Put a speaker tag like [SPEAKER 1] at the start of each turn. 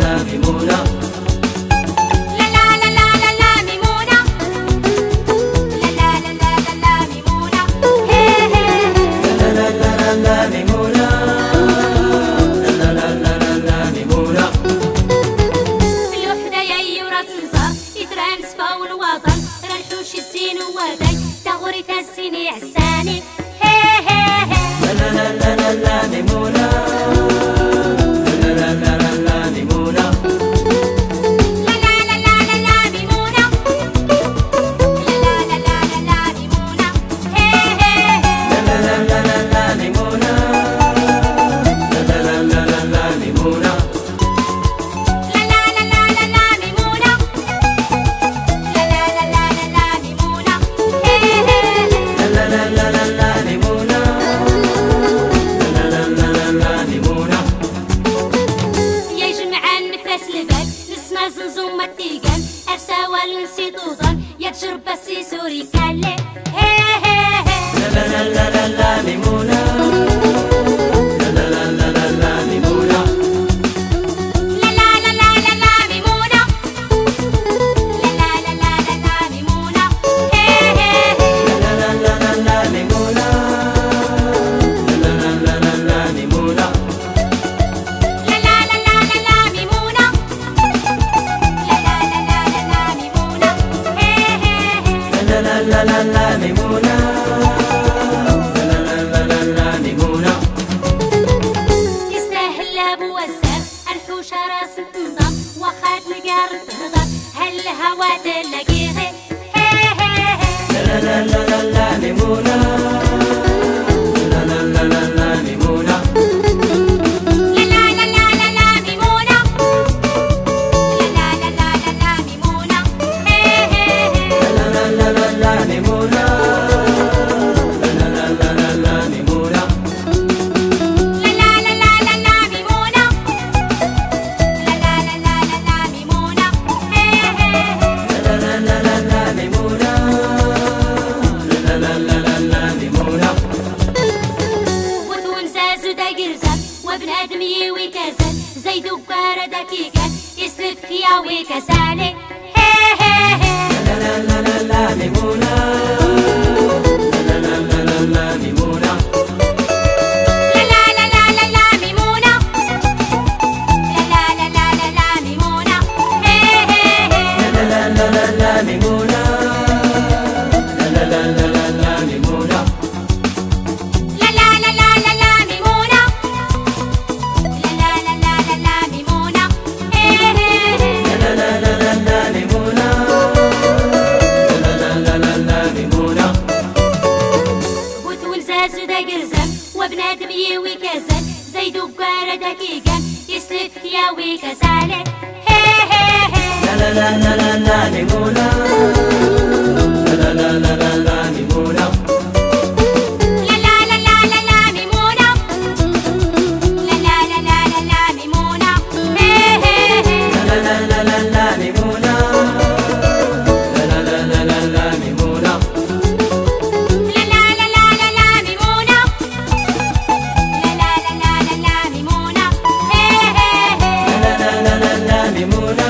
[SPEAKER 1] ميمونة.
[SPEAKER 2] تسيني عساني
[SPEAKER 1] لا لا لا لا لا ميمونة. لا لا لا لا لا ميمونة.
[SPEAKER 2] لا لا لا لا لا ميمونة. لا لا لا لا لا ميمونة.
[SPEAKER 1] لا لا لا لا لا ميمونة. لا لا لا لا لا ميمونة.
[SPEAKER 2] لا لا لا لا لا ميمونة. لا لا لا لا لا ميمونة.
[SPEAKER 1] لا لا لا لا لا ميمونة. لا لا لا لا لا ميمونة.
[SPEAKER 2] يا جماعة النفاس البال نسمع زنزومة تيقان أرساوى نسيت وضن يا تشرب بسي سوري كالي
[SPEAKER 1] لا لا لا لا لا ميمونة. لا لا لا لا لا لا ميمونة.
[SPEAKER 2] لا لا لا لا لا لا ميمونة. لا لا لا لا لا لا ميمونة.
[SPEAKER 1] لا لا لا لا لا ميمونة. لا لا لا لا لا ميمونة.
[SPEAKER 2] لا لا لا لا لا لا ميمونة. لا لا لا لا لا لا ميمونة.
[SPEAKER 1] لا لا لا لا لا ميمونة. لا لا لا لا لا ميمونة.
[SPEAKER 2] يستاهل ابو وسام الحوش راس النظام وخاد نقار تهضر هل الهوى تلاقيه
[SPEAKER 1] لا لا لا لا لا ميمونة. لا لا لا لا لا ميمونة.
[SPEAKER 2] لا لا لا لا لا لا ميمونة. لا لا لا لا لا لا ميمونة.
[SPEAKER 1] لا لا لا لا لا ميمونة. لا لا لا لا لا ميمونة.
[SPEAKER 2] لا لا لا لا لا لا ميمونة. لا لا لا لا لا لا ميمونة.
[SPEAKER 1] لا لا لا لا لا ميمونة. لا لا لا لا لا ميمونة.
[SPEAKER 2] وتونساز دايرزان وبنادم يوي كاسان زيد وكار دكيكان يسلك ياوي كاساني
[SPEAKER 1] لا لا لا لا لا ميمونة. لا لا لا لا لا ميمونة.
[SPEAKER 2] لا لا لا لا لا لا ميمونة. لا لا لا لا لا لا ميمونة.
[SPEAKER 1] لا لا لا لا لا ميمونة. لا لا لا لا لا ميمونة.
[SPEAKER 2] لا لا لا لا لا لا ميمونة. لا لا لا لا لا لا ميمونة.
[SPEAKER 1] لا لا لا لا لا ميمونة. لا لا لا لا لا ميمونة.
[SPEAKER 2] وتونساز دايرزان وبنادم يوي كاسان زيد وكار دكيكان يسلك ياوي كاساني
[SPEAKER 1] لا لا لا لا لا لا ميمونة. لا لا لا لا لا ميمونة.
[SPEAKER 2] لا لا لا لا لا لا ميمونة. لا لا لا لا لا لا ميمونة.
[SPEAKER 1] لا لا لا لا لا ميمونة. لا لا لا لا لا ميمونة.
[SPEAKER 2] لا لا لا لا لا لا ميمونة. لا لا لا لا لا لا ميمونة.
[SPEAKER 1] لا لا لا لا لا ميمونة.